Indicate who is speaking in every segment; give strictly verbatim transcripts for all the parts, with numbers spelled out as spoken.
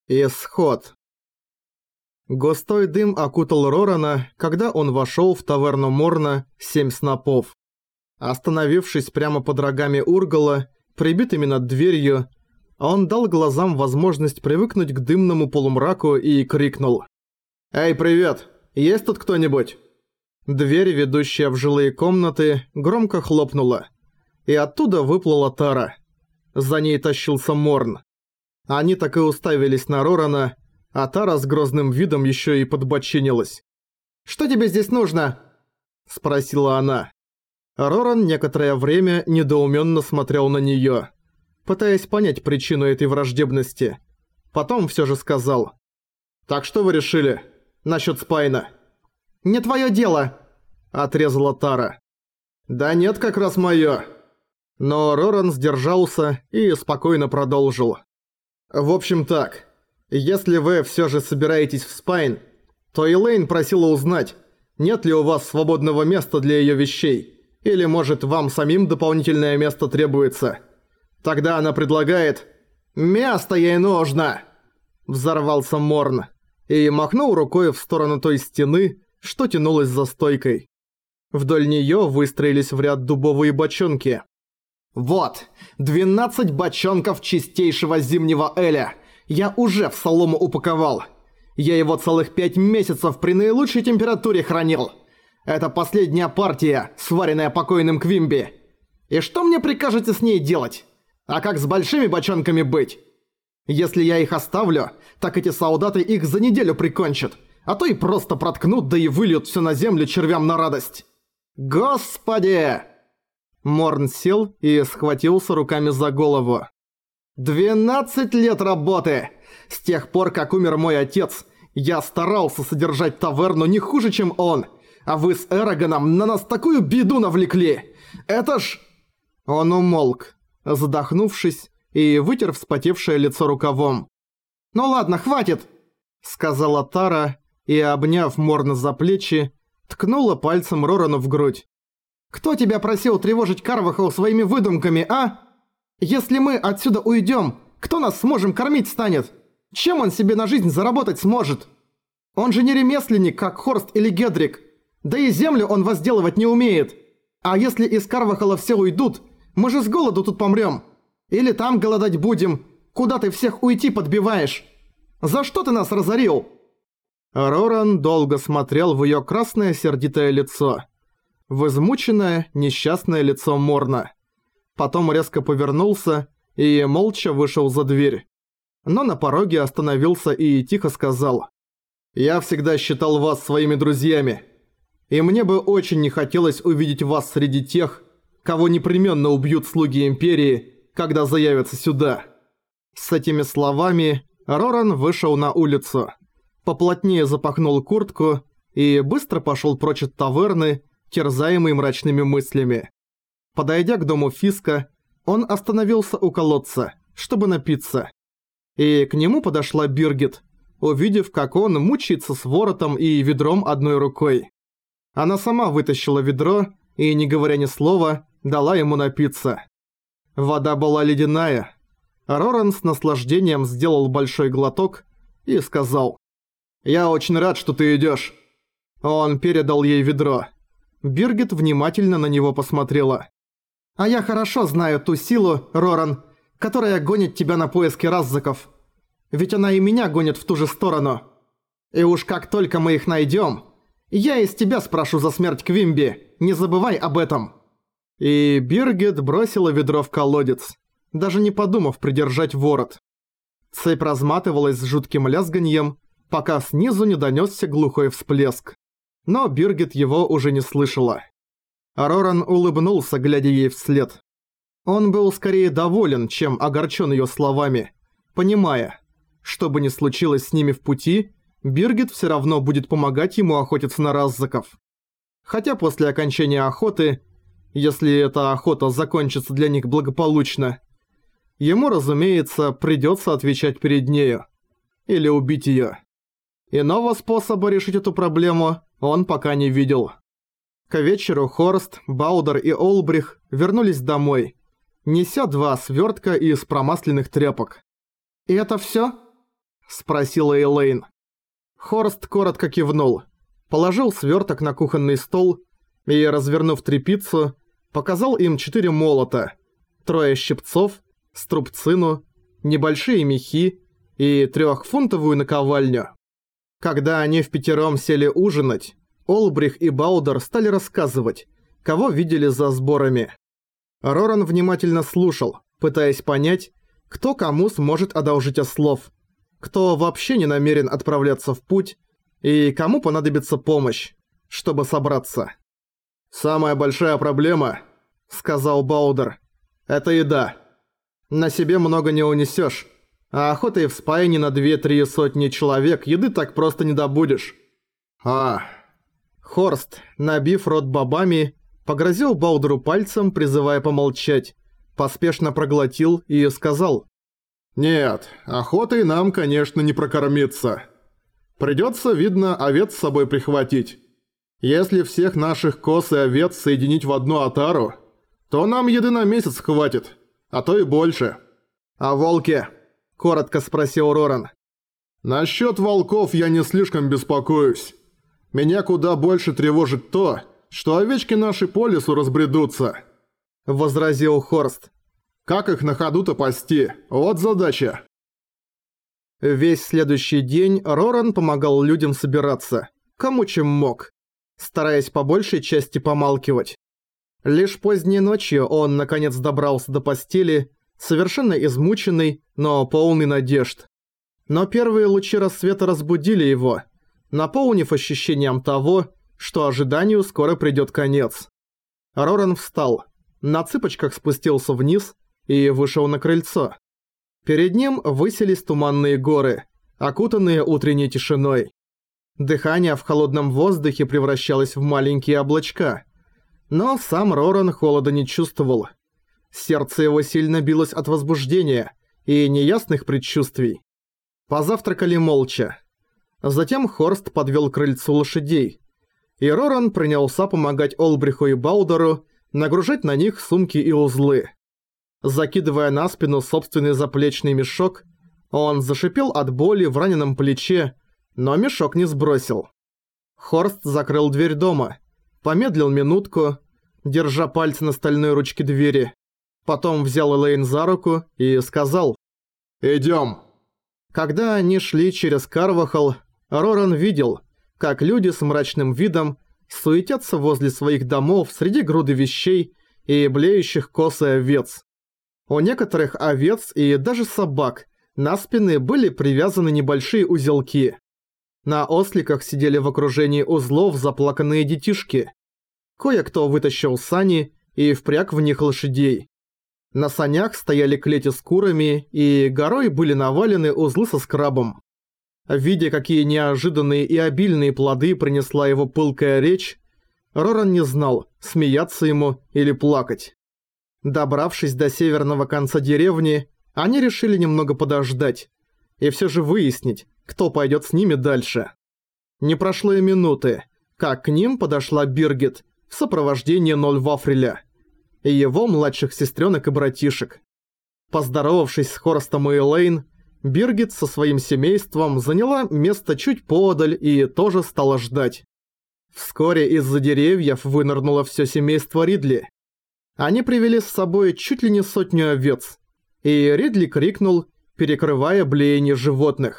Speaker 1: Исход. Густой дым окутал Рорана, когда он вошёл в таверну Морна «Семь снопов». Остановившись прямо под рогами Ургала, прибитыми над дверью, он дал глазам возможность привыкнуть к дымному полумраку и крикнул: «Эй, привет! Есть тут кто-нибудь?» Дверь, ведущая в жилые комнаты, громко хлопнула, и оттуда выплыла Тара. За ней тащился Морн. Они так и уставились на Рорана, а Тара с грозным видом ещё и подбочинилась. «Что тебе здесь нужно?» – спросила она. Роран некоторое время недоумённо смотрел на неё, пытаясь понять причину этой враждебности. Потом всё же сказал: «Так что вы решили насчёт Спайна?» «Не твоё дело!» – отрезала Тара. «Да нет, как раз моё!» Но Роран сдержался и спокойно продолжил. «В общем так, если вы всё же собираетесь в Спайн, то Элейн просила узнать, нет ли у вас свободного места для её вещей, или, может, вам самим дополнительное место требуется. Тогда она предлагает... «Место ей нужно!» Взорвался Морн и махнул рукой в сторону той стены, что тянулась за стойкой. Вдоль неё выстроились в ряд дубовые бочонки. «Вот, двенадцать бочонков чистейшего зимнего эля. Я уже в солому упаковал. Я его целых пять месяцев при наилучшей температуре хранил. Это последняя партия, сваренная покойным Квимби. И что мне прикажете с ней делать? А как с большими бочонками быть? Если я их оставлю, так эти солдаты их за неделю прикончат, а то и просто проткнут, да и выльют всё на землю червям на радость. Господи!» Морн сел и схватился руками за голову. «Двенадцать лет работы! С тех пор, как умер мой отец, я старался содержать таверну не хуже, чем он, а вы с Эрагоном на нас такую беду навлекли! Это ж...» Он умолк, задохнувшись, и вытер вспотевшее лицо рукавом. «Ну ладно, хватит!» — сказала Тара, и, обняв Морна за плечи, ткнула пальцем Рорану в грудь. «Кто тебя просил тревожить Карвахал своими выдумками, а? Если мы отсюда уйдем, кто нас сможем кормить станет? Чем он себе на жизнь заработать сможет? Он же не ремесленник, как Хорст или Гедрик. Да и землю он возделывать не умеет. А если из Карвахала все уйдут, мы же с голоду тут помрем. Или там голодать будем. Куда ты всех уйти подбиваешь? За что ты нас разорил?» Роран долго смотрел в её красное сердитое лицо. В измученное, несчастное лицо Морна. Потом резко повернулся и молча вышел за дверь. Но на пороге остановился и тихо сказал: «Я всегда считал вас своими друзьями. И мне бы очень не хотелось увидеть вас среди тех, кого непременно убьют слуги Империи, когда заявятся сюда». С этими словами Роран вышел на улицу, поплотнее запахнул куртку и быстро пошел прочь от таверны, терзаемый мрачными мыслями. Подойдя к дому Фиска, он остановился у колодца, чтобы напиться. И к нему подошла Биргит, увидев, как он мучается с воротом и ведром одной рукой. Она сама вытащила ведро и, не говоря ни слова, дала ему напиться. Вода была ледяная. Роран с наслаждением сделал большой глоток и сказал: «Я очень рад, что ты идёшь». Он передал ей ведро. Биргит внимательно на него посмотрела. «А я хорошо знаю ту силу, Роран, которая гонит тебя на поиски раззаков. Ведь она и меня гонит в ту же сторону. И уж как только мы их найдём, я из тебя спрошу за смерть Квимби, не забывай об этом». И Биргит бросила ведро в колодец, даже не подумав придержать ворот. Цепь разматывалась с жутким лязганьем, пока снизу не донёсся глухой всплеск. Но Биргит его уже не слышала. Роран улыбнулся, глядя ей вслед. Он был скорее доволен, чем огорчен ее словами, понимая, что бы ни случилось с ними в пути, Биргит все равно будет помогать ему охотиться на раззаков. Хотя после окончания охоты, если эта охота закончится для них благополучно, ему, разумеется, придется отвечать перед нею. Или убить ее. Иного способа решить эту проблему он пока не видел. К вечеру Хорст, Баудер и Олбрих вернулись домой, неся два свёртка из промасленных тряпок. «И это всё?» – спросила Элейн. Хорст коротко кивнул, положил сверток на кухонный стол и, развернув тряпицу, показал им четыре молота, трое щипцов, струбцину, небольшие мехи и трехфунтовую наковальню. Когда они впятером сели ужинать, Олбрих и Баудер стали рассказывать, кого видели за сборами. Роран внимательно слушал, пытаясь понять, кто кому сможет одолжить ослов, кто вообще не намерен отправляться в путь и кому понадобится помощь, чтобы собраться. «Самая большая проблема», — сказал Баудер, — «это еда. На себе много не унесешь, а охотой в спайне на две-три сотни человек еды так просто не добудешь». «А...» Хорст, набив рот бобами, погрозил Баудеру пальцем, призывая помолчать, поспешно проглотил и сказал: «Нет, охотой нам, конечно, не прокормиться. Придётся, видно, овец с собой прихватить. Если всех наших коз и овец соединить в одну отару, то нам еды на месяц хватит, а то и больше». «А волки?» – коротко спросил Роран. «Насчёт волков я не слишком беспокоюсь. Меня куда больше тревожит то, что овечки наши по лесу разбредутся», – возразил Хорст. «Как их на ходу-то пасти? Вот задача». Весь следующий день Роран помогал людям собираться, кому чем мог, стараясь по большей части помалкивать. Лишь поздней ночью он наконец добрался до постели, совершенно измученный, но полный надежд. Но первые лучи рассвета разбудили его, наполнив ощущением того, что ожиданию скоро придёт конец. Роран встал, на цыпочках спустился вниз и вышел на крыльцо. Перед ним высились туманные горы, окутанные утренней тишиной. Дыхание в холодном воздухе превращалось в маленькие облачка. Но сам Роран холода не чувствовал. Сердце его сильно билось от возбуждения и неясных предчувствий. Позавтракали молча. Затем Хорст подвел к крыльцу лошадей, и Роран принялся помогать Олбриху и Баудеру нагружать на них сумки и узлы. Закидывая на спину собственный заплечный мешок, он зашипел от боли в раненом плече, но мешок не сбросил. Хорст закрыл дверь дома, помедлил минутку, держа пальцы на стальной ручке двери, потом взял Элейн за руку и сказал: «Идём». Когда они шли через Карвахал, Роран видел, как люди с мрачным видом суетятся возле своих домов среди груды вещей и блеющих коз и овец. У некоторых овец и даже собак на спины были привязаны небольшие узелки. На осликах сидели в окружении узлов заплаканные детишки. Кое-кто вытащил сани и впряг в них лошадей. На санях стояли клети с курами, и горой были навалены узлы со скрабом. Видя, какие неожиданные и обильные плоды принесла его пылкая речь, Роран не знал, смеяться ему или плакать. Добравшись до северного конца деревни, они решили немного подождать и все же выяснить, кто пойдет с ними дальше. Не прошло и минуты, как к ним подошла Биргит в сопровождении Нольвафреля и его младших сестренок и братишек. Поздоровавшись с Хорстом и Элейн, Биргит со своим семейством заняла место чуть поодаль и тоже стала ждать. Вскоре из-за деревьев вынырнуло все семейство Ридли. Они привели с собой чуть ли не сотню овец, и Ридли крикнул, перекрывая блеяние животных: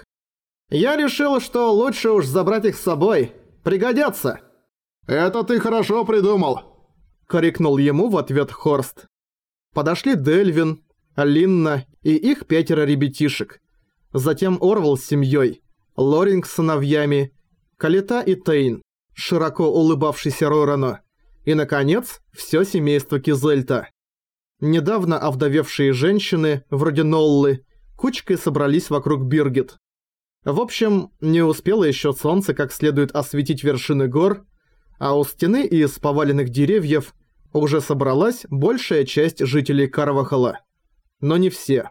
Speaker 1: «Я решил, что лучше уж забрать их с собой. Пригодятся!» «Это ты хорошо придумал!» — крикнул ему в ответ Хорст. Подошли Дельвин, Линна и их пятеро ребятишек. Затем Орвал с семьей, Лоринг с сыновьями, Калита и Тейн, широко улыбавшийся Рорану, и, наконец, все семейство Кизельта. Недавно овдовевшие женщины, вроде Ноллы, кучкой собрались вокруг Биргит. В общем, не успело еще солнце как следует осветить вершины гор, а у стены из поваленных деревьев уже собралась большая часть жителей Карвахала. Но не все.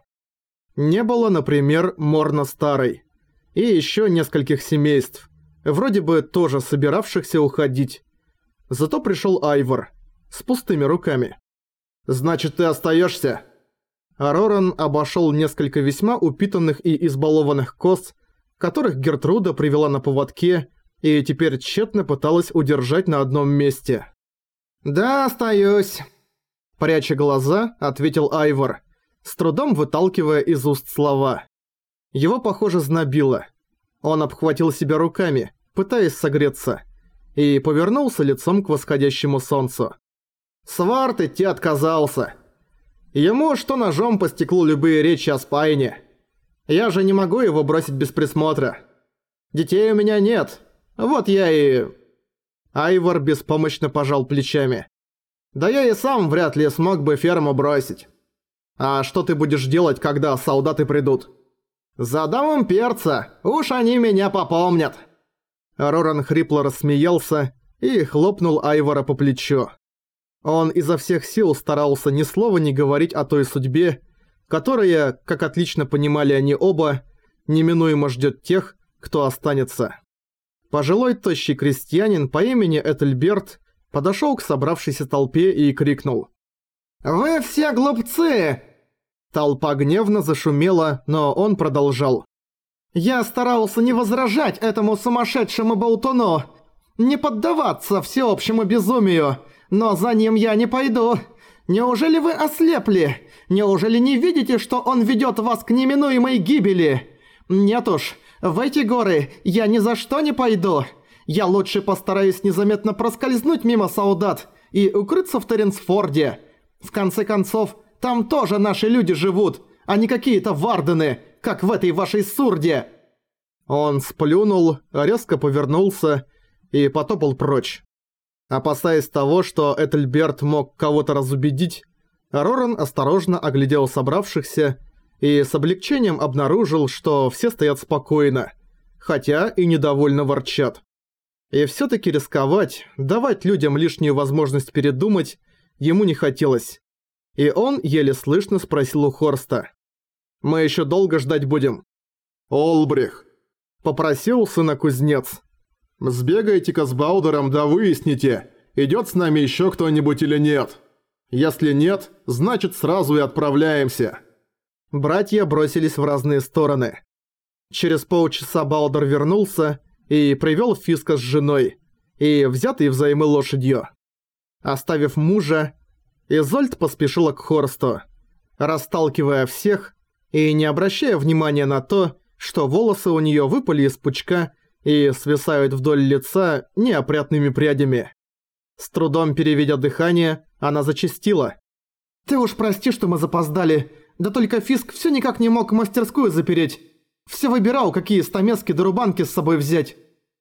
Speaker 1: Не было, например, Морна Старой и еще нескольких семейств, вроде бы тоже собиравшихся уходить. Зато пришел Айвор с пустыми руками. «Значит, ты остаешься?» Роран обошел несколько весьма упитанных и избалованных коз которых Гертруда привела на поводке и теперь тщетно пыталась удержать на одном месте. «Да, остаюсь», – пряча глаза, ответил Айвор, с трудом выталкивая из уст слова. Его, похоже, знобило. Он обхватил себя руками, пытаясь согреться, и повернулся лицом к восходящему солнцу. Сварт идти отказался. Ему что ножом по стеклу любые речи о Спайне. Я же не могу его бросить без присмотра. Детей у меня нет. Вот я и... Айвор беспомощно пожал плечами. Да я и сам вряд ли смог бы ферму бросить. А что ты будешь делать, когда солдаты придут? Задам им перца, уж они меня попомнят. Роран хрипло рассмеялся и хлопнул Айвора по плечу. Он изо всех сил старался ни слова не говорить о той судьбе, которая, как отлично понимали они оба, неминуемо ждет тех, кто останется. Пожилой тощий крестьянин по имени Этельберт подошел к собравшейся толпе и крикнул: «Вы все глупцы!» Толпа гневно зашумела, но он продолжал: «Я старался не возражать этому сумасшедшему болтуну, не поддаваться всеобщему безумию, но за ним я не пойду. Неужели вы ослепли? Неужели не видите, что он ведет вас к неминуемой гибели? Нет уж, в эти горы я ни за что не пойду. Я лучше постараюсь незаметно проскользнуть мимо солдат и укрыться в Терренсфорде. В конце концов, там тоже наши люди живут, а не какие-то вардены, как в этой вашей сурде». Он сплюнул, резко повернулся и потопал прочь. Опасаясь того, что Этельберт мог кого-то разубедить, Роран осторожно оглядел собравшихся и с облегчением обнаружил, что все стоят спокойно, хотя и недовольно ворчат. И всё-таки рисковать, давать людям лишнюю возможность передумать, ему не хотелось. И он еле слышно спросил у Хорста: «Мы ещё долго ждать будем?»
Speaker 2: «Олбрих»,
Speaker 1: — попросил сына кузнец.
Speaker 2: «Сбегайте-ка с Баудером да выясните, идёт с нами ещё кто-нибудь или нет. Если нет, значит сразу и отправляемся».
Speaker 1: Братья бросились в разные стороны. Через полчаса Баудер вернулся и привёл Фиска с женой и взятой взаймы лошадью. Оставив мужа, Изольд поспешила к Хорсту, расталкивая всех и не обращая внимания на то, что волосы у неё выпали из пучка и свисают вдоль лица неопрятными прядями. С трудом переведя дыхание, она зачастила: «Ты уж прости, что мы запоздали, да только Фиск всё никак не мог мастерскую запереть. Всё выбирал, какие стамески да рубанки с собой взять».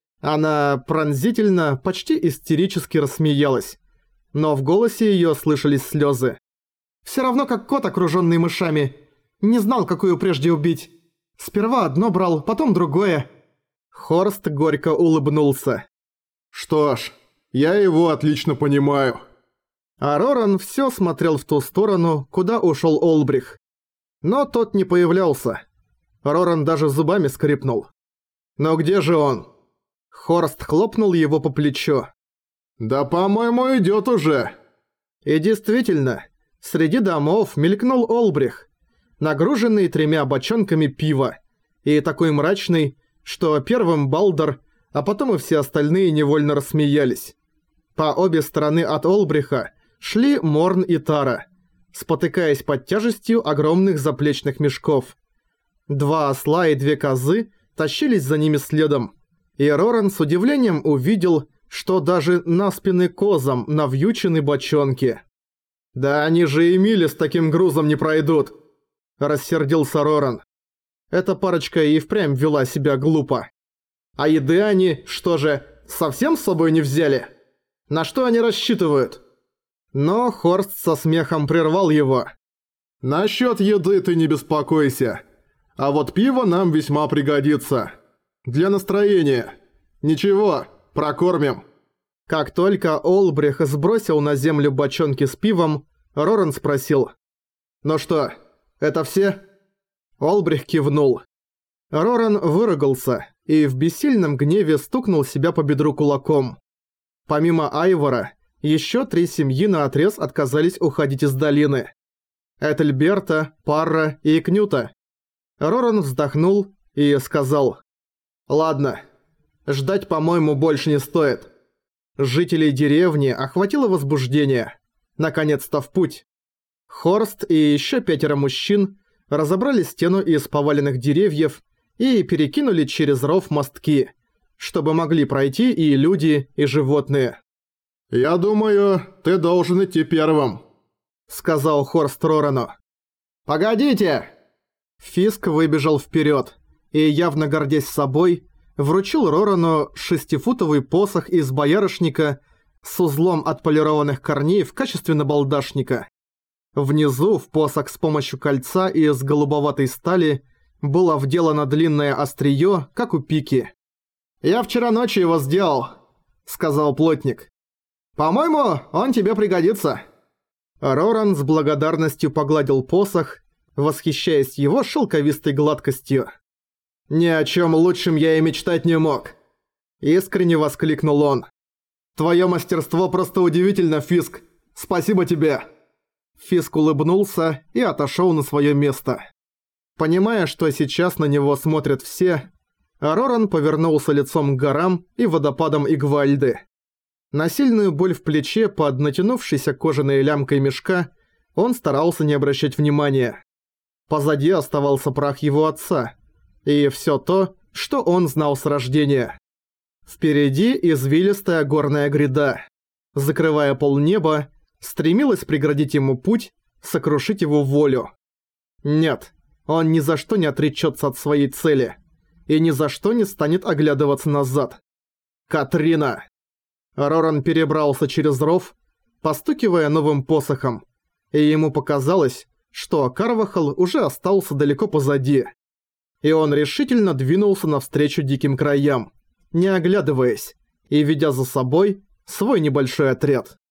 Speaker 1: Она пронзительно, почти истерически рассмеялась, но в голосе её слышались слёзы. «Всё равно как кот, окружённый мышами. Не знал, какую прежде убить. Сперва одно брал, потом другое». Хорст горько улыбнулся.
Speaker 2: «Что ж, я его отлично понимаю».
Speaker 1: А Роран всё смотрел в ту сторону, куда ушёл Олбрих. Но тот не появлялся. Роран даже зубами скрипнул. «Но где же он?» Хорст хлопнул его по плечу.
Speaker 2: «Да, по-моему, идёт уже».
Speaker 1: И действительно, среди домов мелькнул Олбрих, нагруженный тремя бочонками пива, и такой мрачный, что первым Балдер, а потом и все остальные невольно рассмеялись. По обе стороны от Олбриха шли Морн и Тара, спотыкаясь под тяжестью огромных заплечных мешков. Два осла и две козы тащились за ними следом, и Роран с удивлением увидел, что даже на спины козам навьючены бочонки. «Да они же и мили с таким грузом не пройдут!» – рассердился Роран. Эта парочка и впрямь вела себя глупо. А еды они, что же, совсем с собой не взяли? На что они рассчитывают? Но Хорст со смехом прервал его.
Speaker 2: «Насчёт еды ты не беспокойся. А вот пиво нам весьма пригодится. Для настроения. Ничего, прокормим».
Speaker 1: Как только Олбрих сбросил на землю бочонки с пивом, Роран спросил: «Ну что, это все?» Олбрих кивнул. Роран выругался и в бессильном гневе стукнул себя по бедру кулаком. Помимо Айвора, еще три семьи наотрез отказались уходить из долины. Этельберта, Парра и Кнюта. Роран вздохнул и сказал: Ладно. Ждать, по-моему, больше не стоит. Жителей деревни охватило возбуждение. Наконец-то в путь. Хорст и еще пятеро мужчин разобрали стену из поваленных деревьев и перекинули через ров мостки, чтобы могли пройти и люди, и животные.
Speaker 2: «Я думаю, ты должен идти первым»,
Speaker 1: — сказал Хорст Рорану. «Погодите!» Фиск выбежал вперед и, явно гордясь собой, вручил Рорану шестифутовый посох из боярышника с узлом отполированных корней в качестве набалдашника. Внизу в посох с помощью кольца из голубоватой стали было вделано длинное острие, как у пики. «Я вчера ночью его сделал», — сказал плотник. «По-моему, он тебе пригодится». Роран с благодарностью погладил посох, восхищаясь его шелковистой гладкостью. «Ни о чем лучшем я и мечтать не мог», — искренне воскликнул он. «Твое мастерство просто удивительно, Фиск. Спасибо тебе». Фиск улыбнулся и отошел на свое место. Понимая, что сейчас на него смотрят все, Роран повернулся лицом к горам и водопадам Игвальды. На сильную боль в плече под натянувшейся кожаной лямкой мешка он старался не обращать внимания. Позади оставался прах его отца и все то, что он знал с рождения. Впереди извилистая горная гряда, закрывая полнеба, стремилась преградить ему путь, сокрушить его волю. Нет, он ни за что не отречется от своей цели и ни за что не станет оглядываться назад. Катрина! Роран перебрался через ров, постукивая новым посохом, и ему показалось, что Карвахал уже остался далеко позади. И он решительно двинулся навстречу диким краям, не оглядываясь, и ведя за собой свой небольшой отряд.